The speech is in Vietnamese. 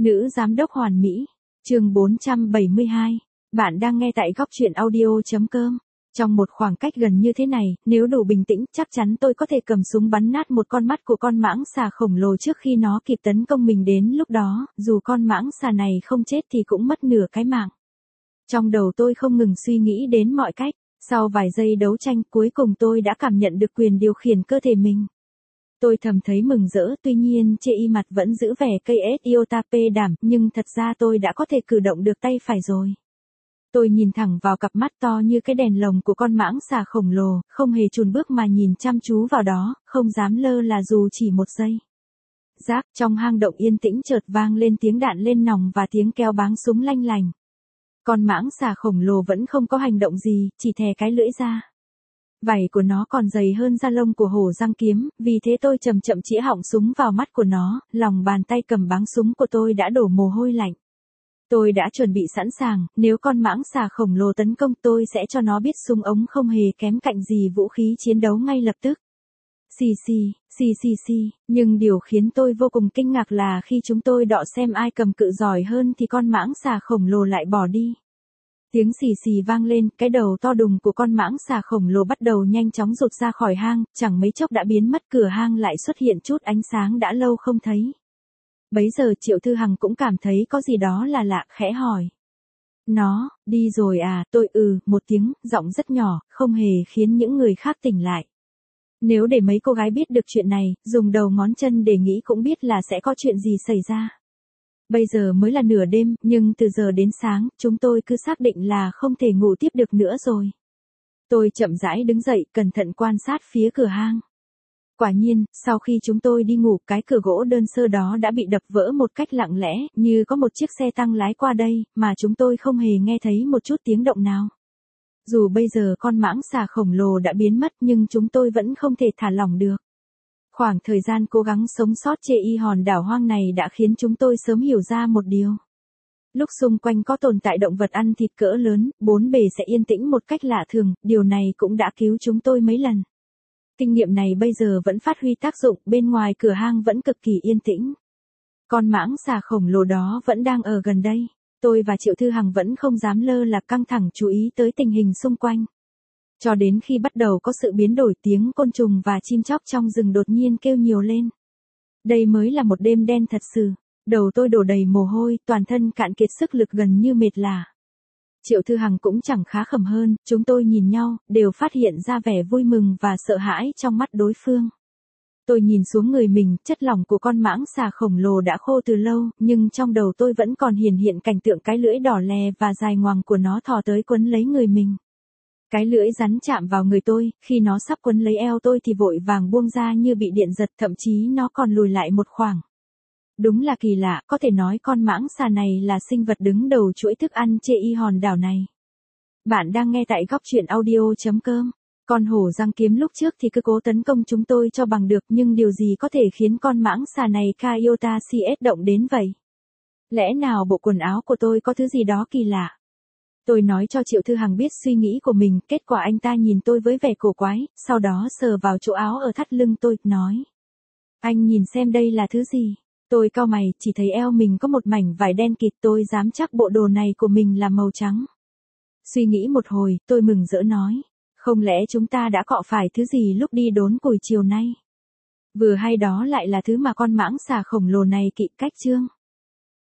Nữ giám đốc hoàn mỹ. Chương 472. Bạn đang nghe tại góc truyện audio.com. Trong một khoảng cách gần như thế này, nếu đủ bình tĩnh, chắc chắn tôi có thể cầm súng bắn nát một con mắt của con mãng xà khổng lồ trước khi nó kịp tấn công mình. Đến lúc đó, dù con mãng xà này không chết thì cũng mất nửa cái mạng. Trong đầu tôi không ngừng suy nghĩ đến mọi cách. Sau vài giây đấu tranh, cuối cùng tôi đã cảm nhận được quyền điều khiển cơ thể mình. Tôi thầm thấy mừng rỡ, tuy nhiên chê y mặt vẫn giữ vẻ cây iota p đảm, nhưng thật ra tôi đã có thể cử động được tay phải rồi. Tôi nhìn thẳng vào cặp mắt to như cái đèn lồng của con mãng xà khổng lồ, không hề chùn bước mà nhìn chăm chú vào đó, không dám lơ là dù chỉ một giây. Rác, trong hang động yên tĩnh chợt vang lên tiếng đạn lên nòng và tiếng keo báng súng lanh lành. Con mãng xà khổng lồ vẫn không có hành động gì, chỉ thè cái lưỡi ra. Vảy của nó còn dày hơn da lông của hổ răng kiếm, vì thế tôi chậm chậm chĩa họng súng vào mắt của nó, lòng bàn tay cầm báng súng của tôi đã đổ mồ hôi lạnh. Tôi đã chuẩn bị sẵn sàng, nếu con mãng xà khổng lồ tấn công tôi sẽ cho nó biết súng ống không hề kém cạnh gì vũ khí chiến đấu ngay lập tức. Xì, nhưng điều khiến tôi vô cùng kinh ngạc là khi chúng tôi đọ xem ai cầm cự giỏi hơn thì con mãng xà khổng lồ lại bỏ đi. Tiếng xì xì vang lên, cái đầu to đùng của con mãng xà khổng lồ bắt đầu nhanh chóng rụt ra khỏi hang, chẳng mấy chốc đã biến mất, cửa hang lại xuất hiện chút ánh sáng đã lâu không thấy. Bấy giờ Triệu Thư Hằng cũng cảm thấy có gì đó là lạ, khẽ hỏi. Nó, đi rồi à? Tôi một tiếng, giọng rất nhỏ, không hề khiến những người khác tỉnh lại. Nếu để mấy cô gái biết được chuyện này, dùng đầu ngón chân để nghĩ cũng biết là sẽ có chuyện gì xảy ra. Bây giờ mới là nửa đêm, nhưng từ giờ đến sáng, chúng tôi cứ xác định là không thể ngủ tiếp được nữa rồi. Tôi chậm rãi đứng dậy, cẩn thận quan sát phía cửa hang. Quả nhiên, sau khi chúng tôi đi ngủ, cái cửa gỗ đơn sơ đó đã bị đập vỡ một cách lặng lẽ, như có một chiếc xe tăng lái qua đây, mà chúng tôi không hề nghe thấy một chút tiếng động nào. Dù bây giờ con mãng xà khổng lồ đã biến mất nhưng chúng tôi vẫn không thể thả lỏng được. Khoảng thời gian cố gắng sống sót trên hòn đảo hoang này đã khiến chúng tôi sớm hiểu ra một điều. Lúc xung quanh có tồn tại động vật ăn thịt cỡ lớn, bốn bề sẽ yên tĩnh một cách lạ thường, điều này cũng đã cứu chúng tôi mấy lần. Kinh nghiệm này bây giờ vẫn phát huy tác dụng, bên ngoài cửa hang vẫn cực kỳ yên tĩnh. Con mãng xà khổng lồ đó vẫn đang ở gần đây. Tôi và Triệu Thư Hằng vẫn không dám lơ là căng thẳng chú ý tới tình hình xung quanh. Cho đến khi bắt đầu có sự biến đổi, tiếng côn trùng và chim chóc trong rừng đột nhiên kêu nhiều lên. Đây mới là một đêm đen thật sự. Đầu tôi đổ đầy mồ hôi, toàn thân cạn kiệt sức lực gần như mệt lả. Triệu Thư Hằng cũng chẳng khá khẩm hơn, chúng tôi nhìn nhau, đều phát hiện ra vẻ vui mừng và sợ hãi trong mắt đối phương. Tôi nhìn xuống người mình, chất lỏng của con mãng xà khổng lồ đã khô từ lâu, nhưng trong đầu tôi vẫn còn hiện cảnh tượng cái lưỡi đỏ lè và dài ngoằng của nó thò tới quấn lấy người mình. Cái lưỡi rắn chạm vào người tôi, khi nó sắp quấn lấy eo tôi thì vội vàng buông ra như bị điện giật, thậm chí nó còn lùi lại một khoảng. Đúng là kỳ lạ, có thể nói con mãng xà này là sinh vật đứng đầu chuỗi thức ăn trên hòn đảo này. Bạn đang nghe tại góc truyện audio.com. Con hổ răng kiếm lúc trước thì cứ cố tấn công chúng tôi cho bằng được, nhưng điều gì có thể khiến con mãng xà này Iota CS động đến vậy? Lẽ nào bộ quần áo của tôi có thứ gì đó kỳ lạ? Tôi nói cho Triệu Thư Hằng biết suy nghĩ của mình, kết quả anh ta nhìn tôi với vẻ cổ quái, sau đó sờ vào chỗ áo ở thắt lưng tôi, nói. Anh nhìn xem đây là thứ gì? Tôi cau mày, chỉ thấy eo mình có một mảnh vải đen kịt, tôi dám chắc bộ đồ này của mình là màu trắng. Suy nghĩ một hồi, tôi mừng rỡ nói. Không lẽ chúng ta đã cọ phải thứ gì lúc đi đốn củi chiều nay? Vừa hay đó lại là thứ mà con mãng xà khổng lồ này kỵ cách chương.